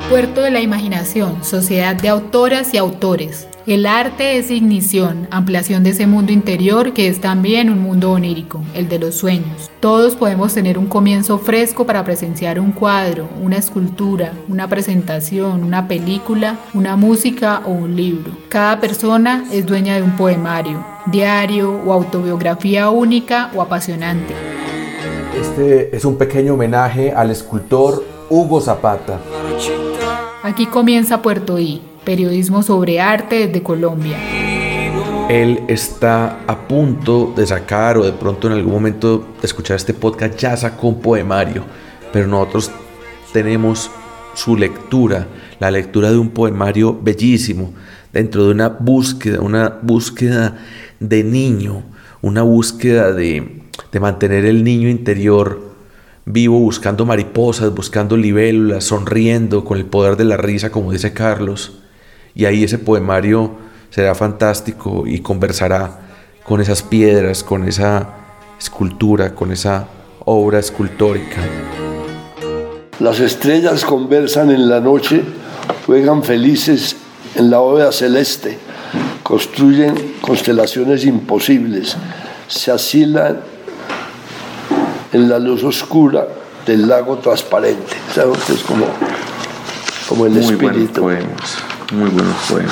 Puerto de la Imaginación, sociedad de autoras y autores. El arte es ignición, ampliación de ese mundo interior que es también un mundo onírico, el de los sueños. Todos podemos tener un comienzo fresco para presenciar un cuadro, una escultura, una presentación, una película, una música o un libro. Cada persona es dueña de un poemario, diario o autobiografía única o apasionante. Este es un pequeño homenaje al escultor Hugo Zapata. Aquí comienza Puerto I, periodismo sobre arte desde Colombia. Él está a punto de sacar, o de pronto en algún momento de escuchar este podcast ya sacó un poemario, pero nosotros tenemos su lectura, la lectura de un poemario bellísimo, dentro de una búsqueda de niño, una búsqueda de mantener el niño interior vivo, buscando mariposas, buscando libélulas, sonriendo con el poder de la risa, como dice Carlos. Y ahí ese poemario será fantástico y conversará con esas piedras, con esa escultura, con esa obra escultórica. Las estrellas conversan en la noche, juegan felices en la bóveda celeste, construyen constelaciones imposibles, se asilan en la luz oscura del lago transparente. ¿Sabes? Es como el espíritu. Muy buenos poemas.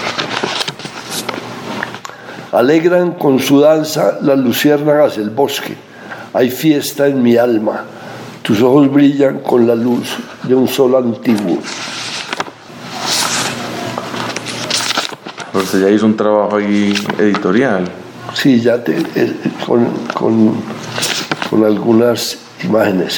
Alegran con su danza las luciérnagas del bosque. Hay fiesta en mi alma. Tus ojos brillan con la luz de un sol antiguo. Usted ya hizo un trabajo ahí editorial. Sí, ya con algunas imágenes.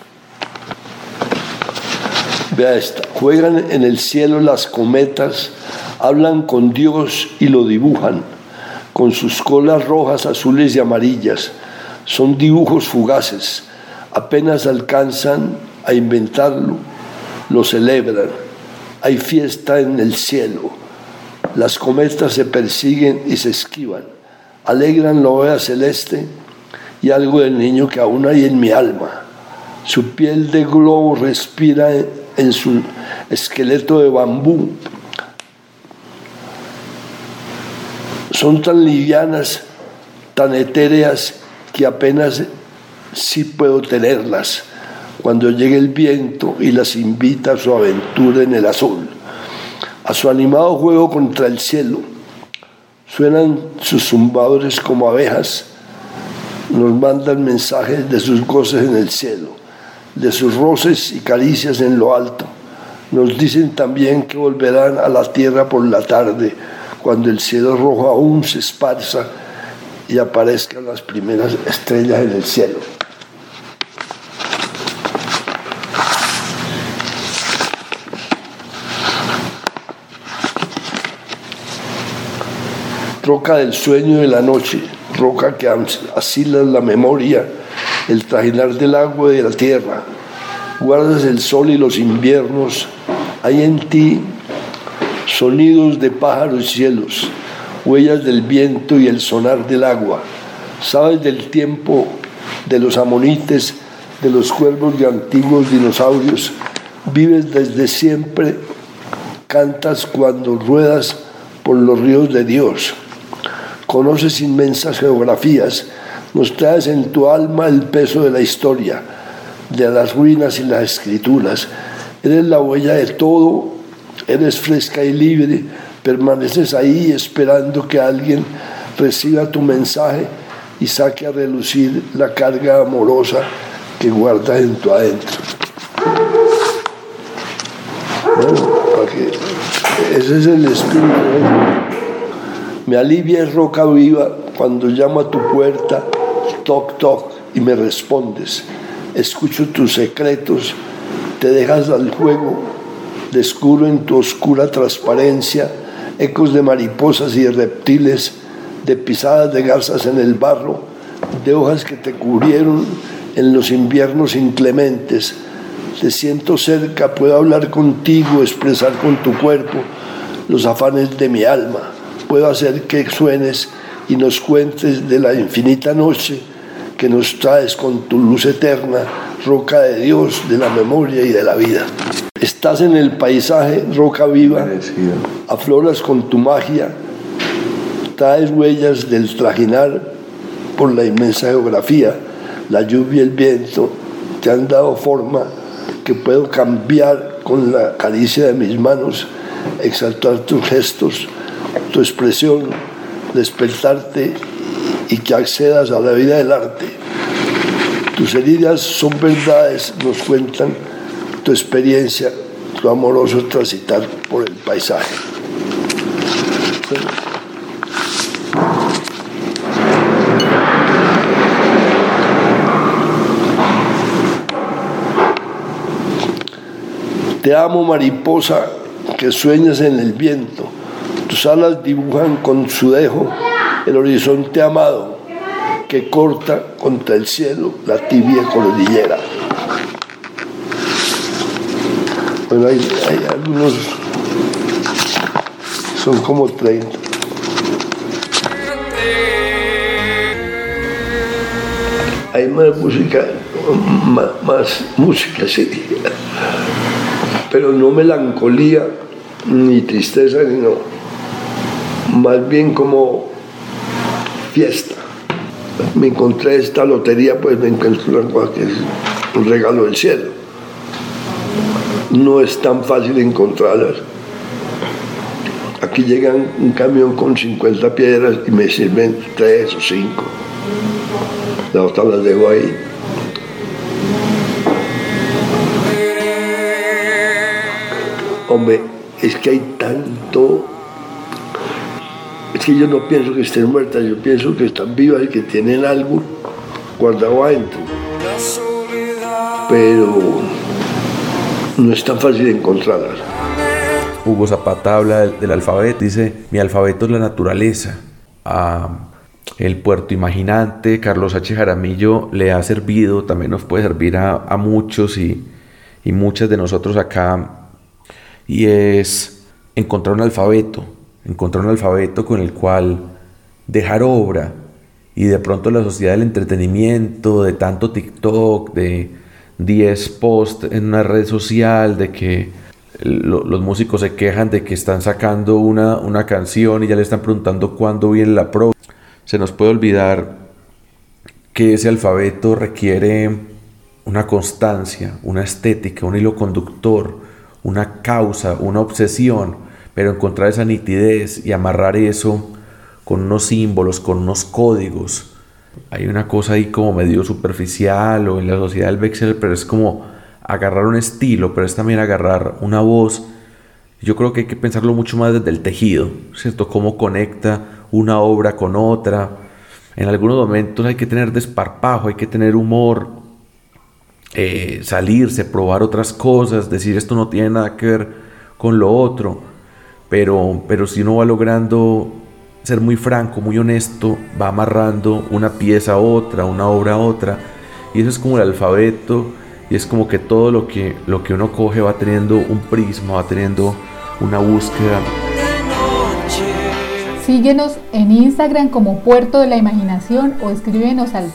Vea esta. Juegan en el cielo las cometas, hablan con Dios y lo dibujan, con sus colas rojas, azules y amarillas. Son dibujos fugaces, apenas alcanzan a inventarlo, lo celebran. Hay fiesta en el cielo. Las cometas se persiguen y se esquivan, alegran la bóveda celeste y algo del niño que aún hay en mi alma. Su piel de globo respira en su esqueleto de bambú. Son tan livianas, tan etéreas, que apenas sí puedo tenerlas cuando llegue el viento y las invita a su aventura en el azul, a su animado juego contra el cielo. Suenan sus zumbadores como abejas, nos mandan mensajes de sus goces en el cielo, de sus roces y caricias en lo alto. Nos dicen también que volverán a la tierra por la tarde, cuando el cielo rojo aún se esparza y aparezcan las primeras estrellas en el cielo. Roca del sueño de la noche, roca que asila la memoria, el trajinar del agua y de la tierra. Guardas el sol y los inviernos, hay en ti sonidos de pájaros y cielos, huellas del viento y el sonar del agua. Sabes del tiempo de los amonites, de los cuervos de antiguos dinosaurios. Vives desde siempre, cantas cuando ruedas por los ríos de Dios. Conoces inmensas geografías, nos traes en tu alma el peso de la historia, de las ruinas y las escrituras. Eres la huella de todo, eres fresca y libre, permaneces ahí esperando que alguien reciba tu mensaje y saque a relucir la carga amorosa que guardas en tu adentro. Bueno, ese es el espíritu, ¿no? Me alivia roca viva cuando llamo a tu puerta, toc toc, y me respondes. Escucho tus secretos, te dejas al juego, descubro en tu oscura transparencia ecos de mariposas y de reptiles, de pisadas de garzas en el barro, de hojas que te cubrieron en los inviernos inclementes. Te siento cerca, puedo hablar contigo, expresar con tu cuerpo los afanes de mi alma. Puedo hacer que suenes y nos cuentes de la infinita noche que nos traes con tu luz eterna, roca de Dios, de la memoria y de la vida. Estás en el paisaje, roca viva, afloras con tu magia, traes huellas del trajinar por la inmensa geografía, la lluvia y el viento te han dado forma que puedo cambiar con la caricia de mis manos, exaltar tus gestos, tu expresión, despertarte y que accedas a la vida del arte. Tus heridas son verdades, nos cuentan tu experiencia, tu amoroso transitar por el paisaje. Te amo, mariposa, que sueñas en el viento. Tus alas dibujan con su dejo el horizonte amado que corta contra el cielo la tibia cordillera. Bueno, hay algunos, son como 30. Hay más música, sí, pero no melancolía ni tristeza, sino más bien como fiesta. Me encontré esta lotería, pues me encontré una cosa que es un regalo del cielo. No es tan fácil encontrarlas. Aquí llegan un camión con 50 piedras y me sirven 3 o 5. Las otras las dejo ahí. Hombre, es que hay tanto. Es que yo no pienso que estén muertas, yo pienso que están vivas y que tienen algo guardado adentro. Pero no es tan fácil encontrarlas. Hugo Zapata habla del alfabeto, dice: mi alfabeto es la naturaleza. El puerto imaginante, Carlos H. Jaramillo, le ha servido, también nos puede servir a muchos y muchas de nosotros acá, y es encontrar un alfabeto con el cual dejar obra. Y de pronto la sociedad del entretenimiento, de tanto TikTok, de 10 posts en una red social, de que los músicos se quejan de que están sacando una canción y ya le están preguntando cuándo viene la próxima. Se nos puede olvidar que ese alfabeto requiere una constancia, una estética, un hilo conductor, una causa, una obsesión, pero encontrar esa nitidez y amarrar eso con unos símbolos, con unos códigos. Hay una cosa ahí como medio superficial, o en la sociedad del bestseller, pero es como agarrar un estilo, pero es también agarrar una voz. Yo creo que hay que pensarlo mucho más desde el tejido, ¿cierto? Cómo conecta una obra con otra. En algunos momentos hay que tener desparpajo, hay que tener humor, salirse, probar otras cosas, decir esto no tiene nada que ver con lo otro, pero si uno va logrando ser muy franco, muy honesto, va amarrando una pieza a otra, una obra a otra, y eso es como el alfabeto, y es como que todo lo que uno coge va teniendo un prisma, va teniendo una búsqueda. Síguenos en Instagram como Puerto de la Imaginación o escríbenos al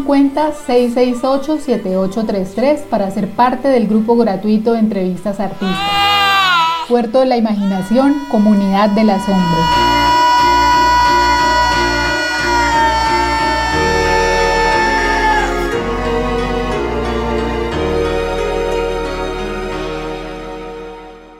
350-668-7833 para ser parte del grupo gratuito de entrevistas a artistas. Puerto de la Imaginación, comunidad del asombro.